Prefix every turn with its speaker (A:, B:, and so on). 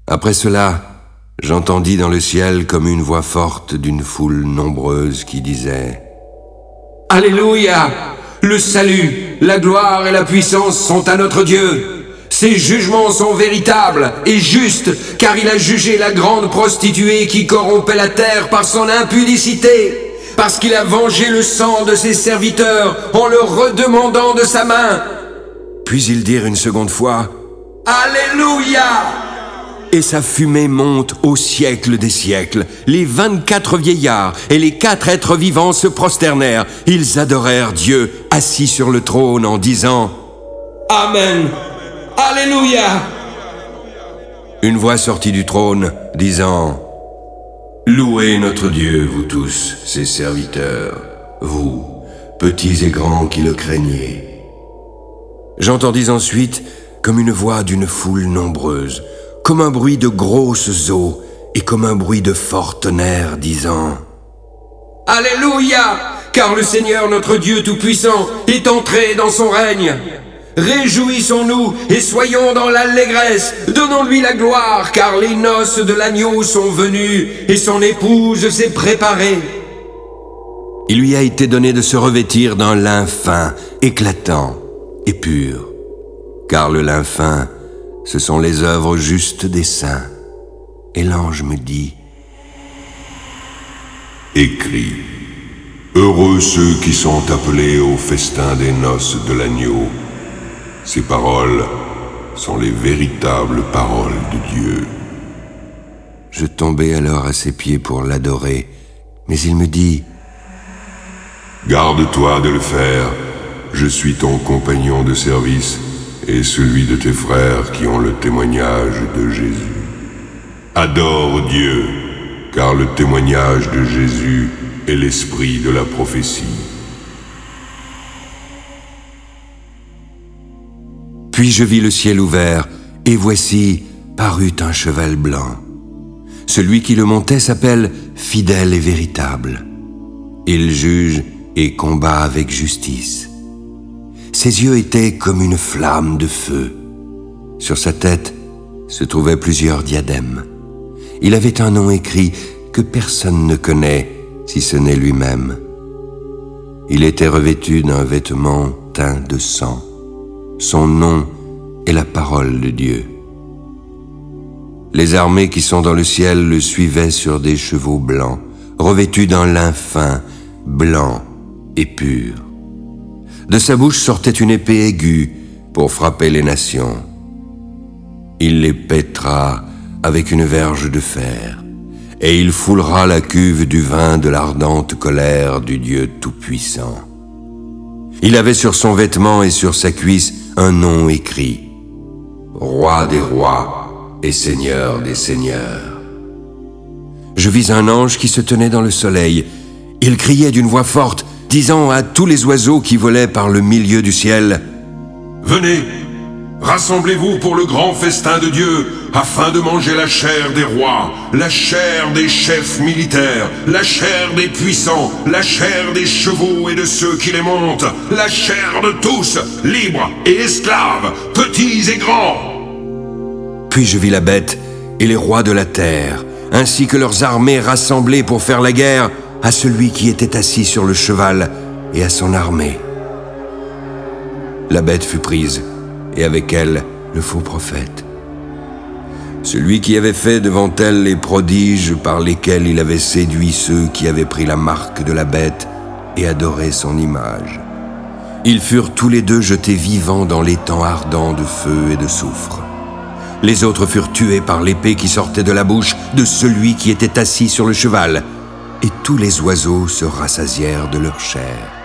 A: Après cela, j'entendis dans le ciel comme une voix forte d'une foule nombreuse qui disait « Alléluia! Le salut, la gloire et la puissance sont à notre Dieu. Ses jugements sont véritables et justes, car il a jugé la grande prostituée qui corrompait la terre par son impudicité, parce qu'il a vengé le sang de ses serviteurs en leur redemandant de sa main. » Puis ils dirent une seconde fois « Alléluia !» Et sa fumée monte au siècle des siècles. Les 24 vieillards et les 4 êtres vivants se prosternèrent. Ils adorèrent Dieu assis sur le trône en disant « Amen, Alléluia !» Une voix sortit du trône disant « Louez notre Dieu, vous tous, ses serviteurs, vous, petits et grands qui le craignez. » J'entendis ensuite comme une voix d'une foule nombreuse, comme un bruit de grosses eaux et comme un bruit de fort tonnerre, disant « Alléluia, car le Seigneur notre Dieu Tout-Puissant est entré dans son règne. Réjouissons-nous et soyons dans l'allégresse, donnons-lui la gloire, car les noces de l'agneau sont venues et son épouse s'est préparée. » Il lui a été donné de se revêtir d'un lin fin, éclatant et pur, car le lin fin, ce sont les œuvres justes des saints. Et l'ange me dit «
B: Écris, heureux ceux qui sont appelés au festin des noces de l'agneau. Ces paroles sont les véritables paroles de Dieu. »
A: Je tombai alors à ses pieds pour l'adorer, mais il me dit «
B: Garde-toi de le faire, je suis ton compagnon de service et celui de tes frères qui ont le témoignage de Jésus. Adore Dieu, car le témoignage de Jésus est l'esprit de la prophétie. »
A: Puis je vis le ciel ouvert, et voici parut un cheval blanc. Celui qui le montait s'appelle Fidèle et Véritable. Il juge et combat avec justice. Ses yeux étaient comme une flamme de feu. Sur sa tête se trouvaient plusieurs diadèmes. Il avait un nom écrit que personne ne connaît si ce n'est lui-même. Il était revêtu d'un vêtement teint de sang. Son nom est la parole de Dieu. Les armées qui sont dans le ciel le suivaient sur des chevaux blancs, revêtus d'un lin fin, blanc et pur. De sa bouche sortait une épée aiguë pour frapper les nations. Il les pètera avec une verge de fer, et il foulera la cuve du vin de l'ardente colère du Dieu Tout-Puissant. Il avait sur son vêtement et sur sa cuisse un nom écrit « Roi des rois et Seigneur des seigneurs ». Je vis un ange qui se tenait dans le soleil. Il criait d'une voix forte, disant à tous les oiseaux qui volaient par le milieu du ciel «
B: Venez, rassemblez-vous pour le grand festin de Dieu, afin de manger la chair des rois, la chair des chefs militaires, la chair des puissants, la chair des chevaux et de ceux qui les montent, la chair de tous, libres et esclaves, petits et grands. »
A: Puis je vis la bête et les rois de la terre, ainsi que leurs armées rassemblées pour faire la guerre à celui qui était assis sur le cheval et à son armée. La bête fut prise, et avec elle le faux prophète. Celui qui avait fait devant elle les prodiges par lesquels il avait séduit ceux qui avaient pris la marque de la bête et adoré son image. Ils furent tous les deux jetés vivants dans l'étang ardent de feu et de soufre. Les autres furent tués par l'épée qui sortait de la bouche de celui qui était assis sur le cheval, et tous les oiseaux se rassasièrent de leur chair.